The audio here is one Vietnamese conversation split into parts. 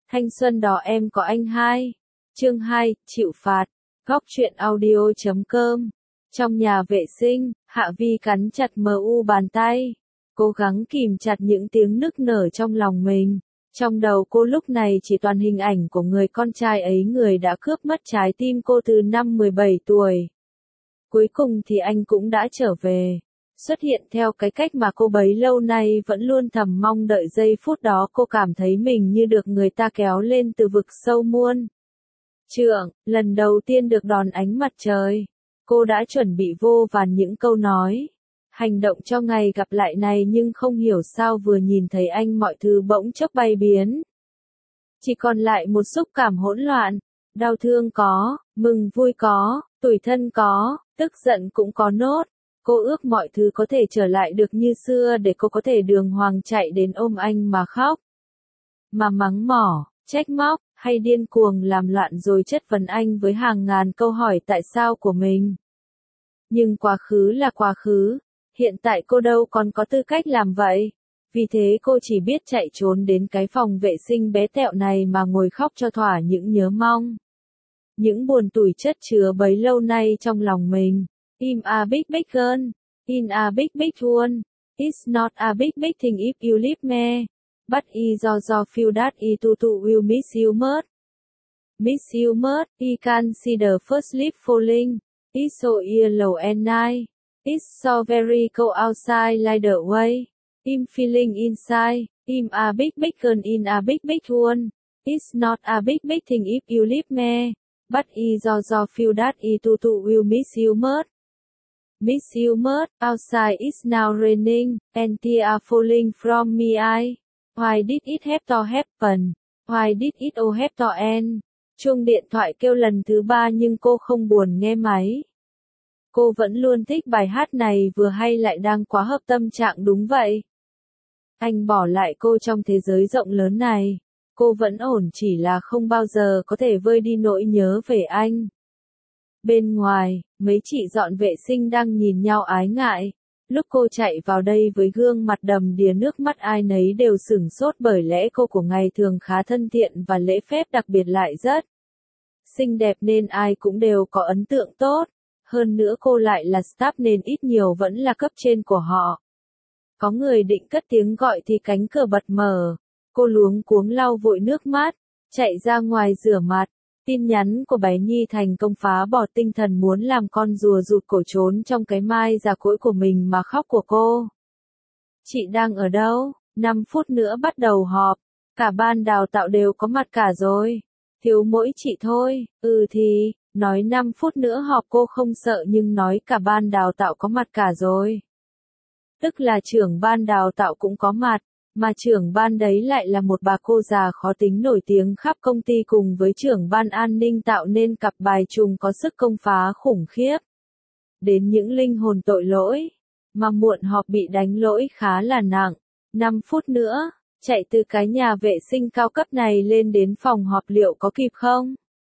Thanh xuân đó em có anh hai. Chương 2, chịu phạt. Góc truyện audio.com. Trong nhà vệ sinh, Hạ Vi cắn chặt bàn tay, cố gắng kìm chặt những tiếng nức nở trong lòng mình. Trong đầu cô lúc này chỉ toàn hình ảnh của người con trai ấy, người đã cướp mất trái tim cô từ năm 17 tuổi. Cuối cùng thì anh cũng đã trở về, xuất hiện theo cái cách mà cô bấy lâu nay vẫn luôn thầm mong đợi. Giây phút đó cô cảm thấy mình như được người ta kéo lên từ vực sâu muôn trượng, lần đầu tiên được đón ánh mặt trời. Cô đã chuẩn bị vô vàn những câu nói, hành động cho ngày gặp lại này, nhưng không hiểu sao vừa nhìn thấy anh mọi thứ bỗng chốc bay biến. Chỉ còn lại một xúc cảm hỗn loạn, đau thương có, mừng vui có, tủi thân có, tức giận cũng có nốt. Cô ước mọi thứ có thể trở lại được như xưa để cô có thể đường hoàng chạy đến ôm anh mà khóc, mà mắng mỏ, trách móc, hay điên cuồng làm loạn rồi chất vấn anh với hàng ngàn câu hỏi tại sao của mình. Nhưng quá khứ là quá khứ, hiện tại cô đâu còn có tư cách làm vậy. Vì thế cô chỉ biết chạy trốn đến cái phòng vệ sinh bé tẹo này mà ngồi khóc cho thỏa những nhớ mong, những buồn tủi chất chứa bấy lâu nay trong lòng mình. I'm a big girl, in a big one. It's not a big thing if you leave me. But I do feel that I too will miss you much. Miss you much. I can see the first leaf falling. It's so yellow and night. It's so very cold outside like the way I'm feeling inside. I'm a big girl in a big one. It's not a big thing if you leave me. But I do feel that I too will miss you much. Miss you much. Outside it's now raining, and tears are falling from me eye. Why did it have to happen? Why did it all have to end? Chuông điện thoại kêu lần thứ 3 nhưng cô không buồn nghe máy. Cô vẫn luôn thích bài hát này, vừa hay lại đang quá hợp tâm trạng. Đúng vậy, anh bỏ lại cô trong thế giới rộng lớn này. Cô vẫn ổn, chỉ là không bao giờ có thể vơi đi nỗi nhớ về anh. Bên ngoài, mấy chị dọn vệ sinh đang nhìn nhau ái ngại. Lúc cô chạy vào đây với gương mặt đầm đìa nước mắt, ai nấy đều sửng sốt, bởi lẽ cô của ngày thường khá thân thiện và lễ phép, đặc biệt lại rất xinh đẹp nên ai cũng đều có ấn tượng tốt. Hơn nữa cô lại là staff nên ít nhiều vẫn là cấp trên của họ. Có người định cất tiếng gọi thì cánh cửa bật mở. Cô luống cuống lau vội nước mắt, chạy ra ngoài rửa mặt. Tin nhắn của bé Nhi thành công phá bỏ tinh thần muốn làm con rùa rụt cổ trốn trong cái mai già cỗi của mình mà khóc của cô. Chị đang ở đâu? 5 phút nữa bắt đầu họp. Cả ban đào tạo đều có mặt cả rồi. Thiếu mỗi chị thôi. Thì, nói 5 phút nữa họp cô không sợ, nhưng nói cả ban đào tạo có mặt cả rồi. Tức là trưởng ban đào tạo cũng có mặt. Mà trưởng ban đấy lại là một bà cô già khó tính nổi tiếng khắp công ty, cùng với trưởng ban an ninh, tạo nên cặp bài trùng có sức công phá khủng khiếp. Đến những linh hồn tội lỗi, mà muộn họp bị đánh lỗi khá là nặng. 5 phút nữa, chạy từ cái nhà vệ sinh cao cấp này lên đến phòng họp liệu có kịp không?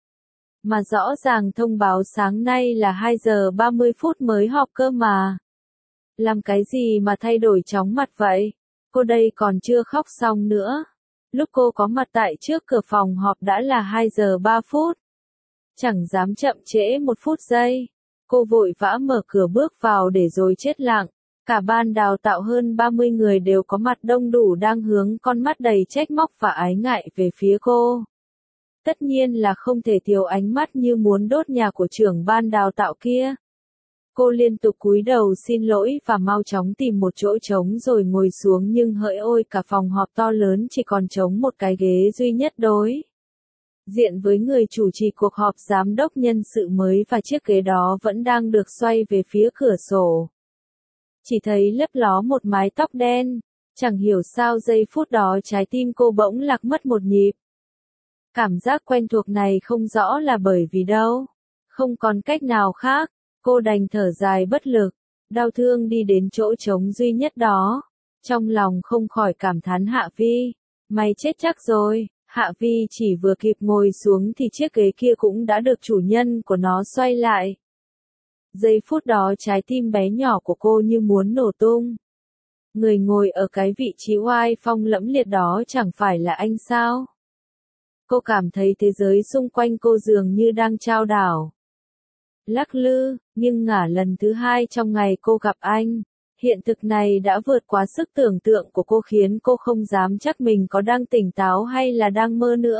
Mà rõ ràng thông báo sáng nay là 2 giờ 30 phút mới họp cơ mà. Làm cái gì mà thay đổi chóng mặt vậy? Cô đây còn chưa khóc xong nữa. Lúc cô có mặt tại trước cửa phòng họp đã là 2 giờ 3 phút. Chẳng dám chậm trễ 1 phút giây. Cô vội vã mở cửa bước vào để rồi chết lặng. Cả ban đào tạo hơn 30 người đều có mặt đông đủ, đang hướng con mắt đầy trách móc và ái ngại về phía cô. Tất nhiên là không thể thiếu ánh mắt như muốn đốt nhà của trưởng ban đào tạo kia. Cô liên tục cúi đầu xin lỗi và mau chóng tìm một chỗ trống rồi ngồi xuống, nhưng hỡi ôi, cả phòng họp to lớn chỉ còn trống một cái ghế duy nhất đối diện với người chủ trì cuộc họp, giám đốc nhân sự mới, và chiếc ghế đó vẫn đang được xoay về phía cửa sổ. Chỉ thấy lấp ló một mái tóc đen. Chẳng hiểu sao giây phút đó trái tim cô bỗng lạc mất một nhịp. Cảm giác quen thuộc này không rõ là bởi vì đâu. Không còn cách nào khác. Cô đành thở dài bất lực, đau thương đi đến chỗ trống duy nhất đó. Trong lòng không khỏi cảm thán Hạ Vi, mày chết chắc rồi. Hạ Vi chỉ vừa kịp ngồi xuống thì chiếc ghế kia cũng đã được chủ nhân của nó xoay lại. Giây phút đó trái tim bé nhỏ của cô như muốn nổ tung. Người ngồi ở cái vị trí oai phong lẫm liệt đó chẳng phải là anh sao? Cô cảm thấy thế giới xung quanh cô dường như đang chao đảo, lắc lư, nghiêng ngả lần thứ hai trong ngày cô gặp anh. Hiện thực này đã vượt quá sức tưởng tượng của cô khiến cô không dám chắc mình có đang tỉnh táo hay là đang mơ nữa.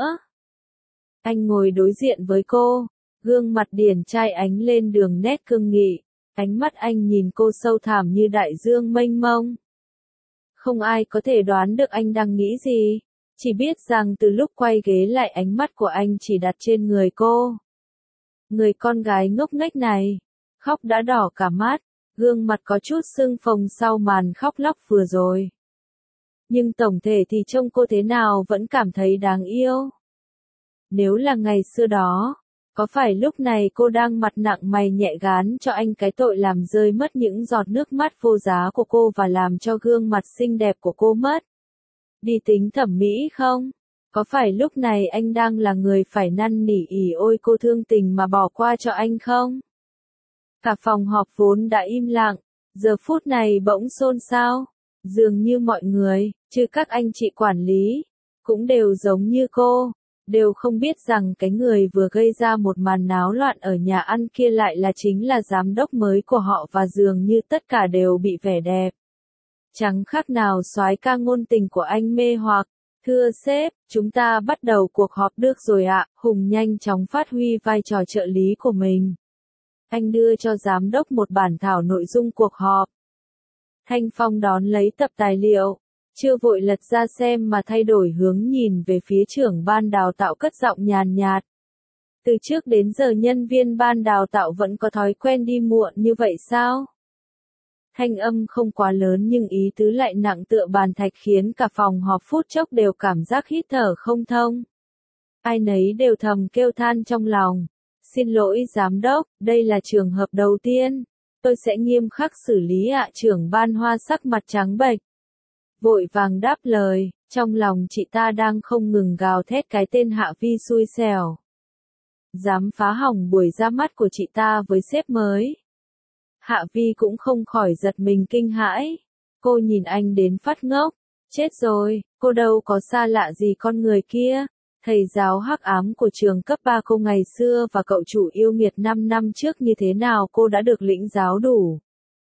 Anh ngồi đối diện với cô, gương mặt điển trai ánh lên đường nét cương nghị, ánh mắt anh nhìn cô sâu thẳm như đại dương mênh mông. Không ai có thể đoán được anh đang nghĩ gì, chỉ biết rằng từ lúc quay ghế lại ánh mắt của anh chỉ đặt trên người cô. Người con gái ngốc nghếch này, khóc đã đỏ cả mắt, gương mặt có chút sưng phồng sau màn khóc lóc vừa rồi. Nhưng tổng thể thì trông cô thế nào vẫn cảm thấy đáng yêu. Nếu là ngày xưa đó, có phải lúc này cô đang mặt nặng mày nhẹ gán cho anh cái tội làm rơi mất những giọt nước mắt vô giá của cô và làm cho gương mặt xinh đẹp của cô mất đi tính thẩm mỹ không? Có phải lúc này anh đang là người phải năn nỉ ỉ ôi cô thương tình mà bỏ qua cho anh không? Cả phòng họp vốn đã im lặng, giờ phút này bỗng xôn xao, dường như mọi người, trừ các anh chị quản lý, cũng đều giống như cô, đều không biết rằng cái người vừa gây ra một màn náo loạn ở nhà ăn kia lại là chính là giám đốc mới của họ và dường như tất cả đều bị vẻ đẹp chẳng khác nào soái ca ngôn tình của anh mê hoặc. Thưa sếp, chúng ta bắt đầu cuộc họp được rồi ạ. Hùng nhanh chóng phát huy vai trò trợ lý của mình. Anh đưa cho giám đốc một bản thảo nội dung cuộc họp. Thanh Phong đón lấy tập tài liệu, chưa vội lật ra xem mà thay đổi hướng nhìn về phía trưởng ban đào tạo cất giọng nhàn nhạt. Từ trước đến giờ nhân viên ban đào tạo vẫn có thói quen đi muộn như vậy sao? Thanh âm không quá lớn nhưng ý tứ lại nặng tựa bàn thạch khiến cả phòng họp phút chốc đều cảm giác hít thở không thông. Ai nấy đều thầm kêu than trong lòng. Xin lỗi giám đốc, đây là trường hợp đầu tiên. Tôi sẽ nghiêm khắc xử lý ạ. Trưởng ban Hoa sắc mặt trắng bệch. Vội vàng đáp lời, trong lòng chị ta đang không ngừng gào thét cái tên Hạ Vi xui xẻo. Dám phá hỏng buổi ra mắt của chị ta với sếp mới. Hạ Vi cũng không khỏi giật mình kinh hãi. Cô nhìn anh đến phát ngốc. Chết rồi, cô đâu có xa lạ gì con người kia. Thầy giáo hắc ám của trường cấp 3 cô ngày xưa và cậu chủ yêu nghiệt 5 năm trước như thế nào cô đã được lĩnh giáo đủ.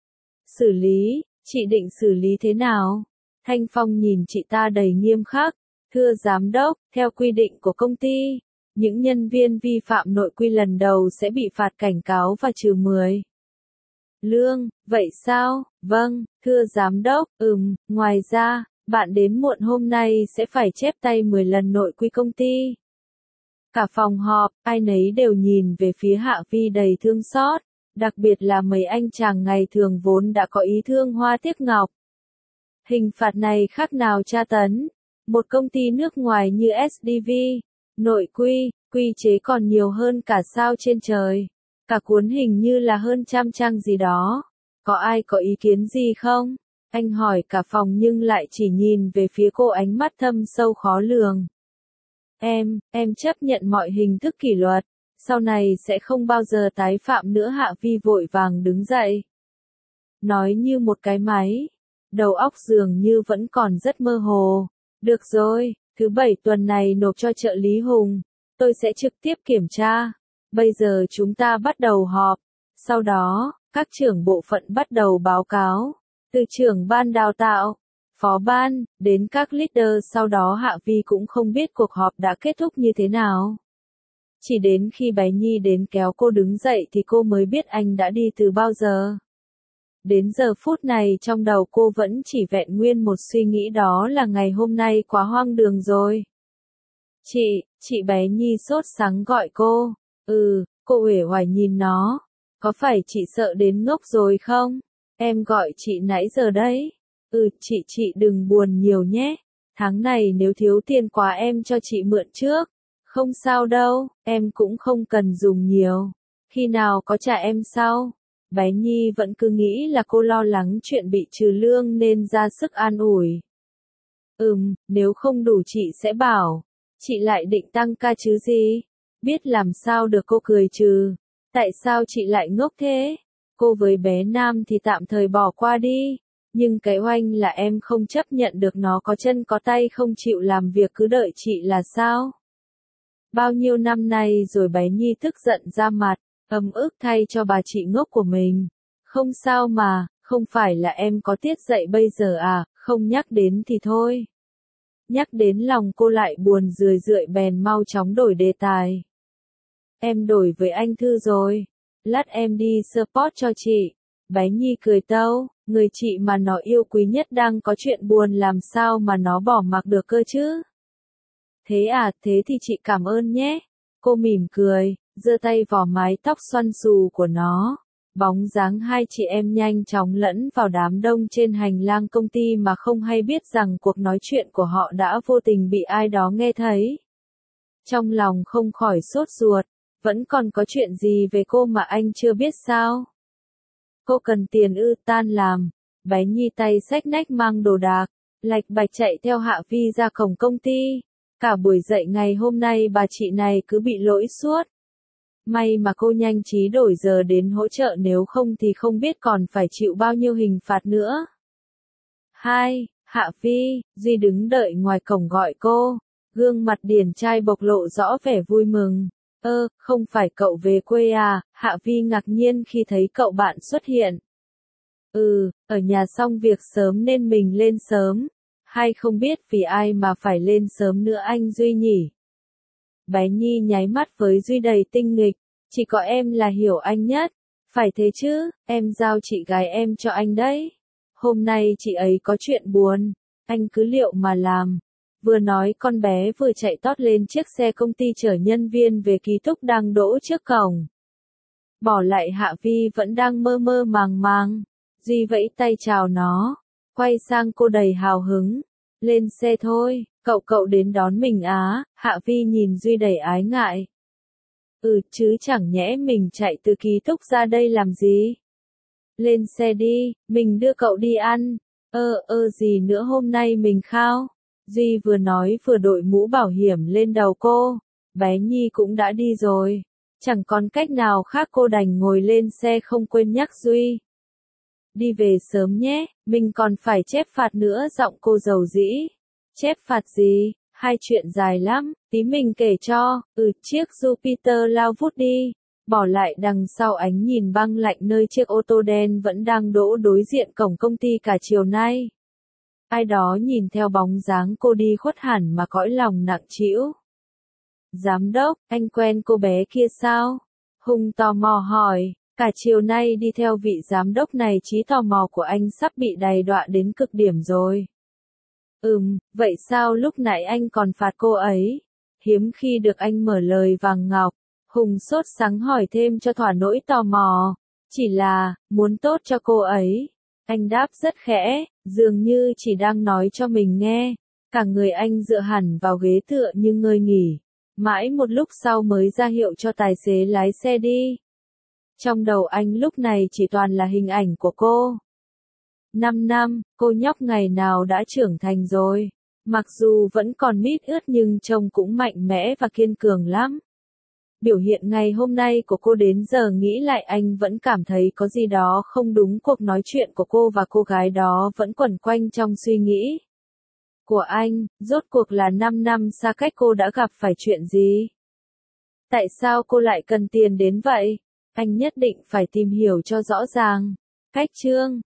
Xử lý, chị định xử lý thế nào? Thanh Phong nhìn chị ta đầy nghiêm khắc. Thưa giám đốc, theo quy định của công ty, những nhân viên vi phạm nội quy lần đầu sẽ bị phạt cảnh cáo và trừ 10 lương, vậy sao? Vâng, thưa giám đốc, ngoài ra, bạn đến muộn hôm nay sẽ phải chép tay 10 lần nội quy công ty. Cả phòng họp, ai nấy đều nhìn về phía Hạ Vi đầy thương xót, đặc biệt là mấy anh chàng ngày thường vốn đã có ý thương hoa tiếc ngọc. Hình phạt này khác nào tra tấn, một công ty nước ngoài như SDV, nội quy, quy chế còn nhiều hơn cả sao trên trời. Cả cuốn hình như là hơn 100 trang gì đó. Có ai có ý kiến gì không? Anh hỏi cả phòng nhưng lại chỉ nhìn về phía cô ánh mắt thâm sâu khó lường. Em chấp nhận mọi hình thức kỷ luật. Sau này sẽ không bao giờ tái phạm nữa. Hạ Vi vội vàng đứng dậy. Nói như một cái máy. Đầu óc dường như vẫn còn rất mơ hồ. Được rồi, thứ 7 tuần này nộp cho trợ lý Hùng. Tôi sẽ trực tiếp kiểm tra. Bây giờ chúng ta bắt đầu họp. Sau đó, các trưởng bộ phận bắt đầu báo cáo. Từ trưởng ban đào tạo, phó ban, đến các leader. Sau đó Hạ Vi cũng không biết cuộc họp đã kết thúc như thế nào. Chỉ đến khi bé Nhi đến kéo cô đứng dậy thì cô mới biết anh đã đi từ bao giờ. Đến giờ phút này trong đầu cô vẫn chỉ vẹn nguyên một suy nghĩ, đó là ngày hôm nay quá hoang đường rồi. Chị bé Nhi sốt sắng gọi cô. Cô uể oải nhìn nó. Có phải chị sợ đến ngốc rồi không? Em gọi chị nãy giờ đấy. Chị đừng buồn nhiều nhé. Tháng này nếu thiếu tiền quá em cho chị mượn trước. Không sao đâu, em cũng không cần dùng nhiều. Khi nào có trả em sau. Bé Nhi vẫn cứ nghĩ là cô lo lắng chuyện bị trừ lương nên ra sức an ủi. Nếu không đủ chị sẽ bảo. Chị lại định tăng ca chứ gì? Biết làm sao được, cô cười trừ. Tại sao chị lại ngốc thế? Cô với bé Nam thì tạm thời bỏ qua đi. Nhưng cái oanh là em không chấp nhận được nó có chân có tay không chịu làm việc cứ đợi chị là sao? Bao nhiêu năm nay rồi bé Nhi tức giận ra mặt, ấm ức thay cho bà chị ngốc của mình. Không sao mà, không phải là em có tiết dạy bây giờ à, không nhắc đến thì thôi. Nhắc đến lòng cô lại buồn rười rượi bèn mau chóng đổi đề tài. Em đổi với anh Thư rồi. Lát em đi support cho chị. Bé Nhi cười tâu, người chị mà nó yêu quý nhất đang có chuyện buồn làm sao mà nó bỏ mặc được cơ chứ. Thế à, thế thì chị cảm ơn nhé. Cô mỉm cười, giơ tay vò mái tóc xoăn xù của nó. Bóng dáng hai chị em nhanh chóng lẫn vào đám đông trên hành lang công ty mà không hay biết rằng cuộc nói chuyện của họ đã vô tình bị ai đó nghe thấy. Trong lòng không khỏi sốt ruột, vẫn còn có chuyện gì về cô mà anh chưa biết sao? Cô cần tiền ư? Tan làm. Bé Nhi tay xách nách mang đồ đạc, lạch bạch chạy theo Hạ Vi ra cổng công ty. Cả buổi dậy ngày hôm nay bà chị này cứ bị lỗi suốt. May mà cô nhanh trí đổi giờ đến hỗ trợ, nếu không thì không biết còn phải chịu bao nhiêu hình phạt nữa. Hạ Vi, Duy đứng đợi ngoài cổng gọi cô. Gương mặt điển trai bộc lộ rõ vẻ vui mừng. Không phải cậu về quê à? Hạ Vi ngạc nhiên khi thấy cậu bạn xuất hiện. Ở nhà xong việc sớm nên mình lên sớm. Hay không biết vì ai mà phải lên sớm nữa anh Duy nhỉ? Bé Nhi nháy mắt với Duy đầy tinh nghịch. Chỉ có em là hiểu anh nhất. Phải thế chứ, em giao chị gái em cho anh đấy. Hôm nay chị ấy có chuyện buồn, anh cứ liệu mà làm. Vừa nói con bé vừa chạy tót lên chiếc xe công ty chở nhân viên về ký túc đang đỗ trước cổng. Bỏ lại Hạ Vi vẫn đang mơ mơ màng màng. Duy vẫy tay chào nó, quay sang cô đầy hào hứng. Lên xe thôi, cậu đến đón mình á? Hạ Vi nhìn Duy đầy ái ngại. Chứ chẳng nhẽ mình chạy từ ký túc ra đây làm gì? Lên xe đi, mình đưa cậu đi ăn. Gì nữa hôm nay mình khao? Duy vừa nói vừa đội mũ bảo hiểm lên đầu cô. Bé Nhi cũng đã đi rồi. Chẳng còn cách nào khác, cô đành ngồi lên xe không quên nhắc Duy. Đi về sớm nhé, mình còn phải chép phạt nữa. Giọng cô dầu dĩ. Chép phạt gì? Hai chuyện dài lắm, tí mình kể cho. Chiếc Jupiter lao vút đi, bỏ lại đằng sau ánh nhìn băng lạnh nơi chiếc ô tô đen vẫn đang đỗ đối diện cổng công ty cả chiều nay. Ai đó nhìn theo bóng dáng cô đi khuất hẳn mà cõi lòng nặng trĩu. Giám đốc, anh quen cô bé kia sao? Hùng tò mò hỏi. Cả chiều nay đi theo vị giám đốc này, trí tò mò của anh sắp bị đày đọa đến cực điểm rồi. Vậy sao lúc nãy anh còn phạt cô ấy? Hiếm khi được anh mở lời vàng ngọc. Hùng sốt sắng hỏi thêm cho thỏa nỗi tò mò. Chỉ là, muốn tốt cho cô ấy. Anh đáp rất khẽ, dường như chỉ đang nói cho mình nghe. Cả người anh dựa hẳn vào ghế tựa như ngơi nghỉ. Mãi một lúc sau mới ra hiệu cho tài xế lái xe đi. Trong đầu anh lúc này chỉ toàn là hình ảnh của cô. 5 năm, cô nhóc ngày nào đã trưởng thành rồi. Mặc dù vẫn còn mít ướt nhưng trông cũng mạnh mẽ và kiên cường lắm. Biểu hiện ngày hôm nay của cô đến giờ nghĩ lại anh vẫn cảm thấy có gì đó không đúng. Cuộc nói chuyện của cô và cô gái đó vẫn quẩn quanh trong suy nghĩ của anh. Rốt cuộc là 5 năm xa cách, cô đã gặp phải chuyện gì? Tại sao cô lại cần tiền đến vậy? Anh nhất định phải tìm hiểu cho rõ ràng. Cách chương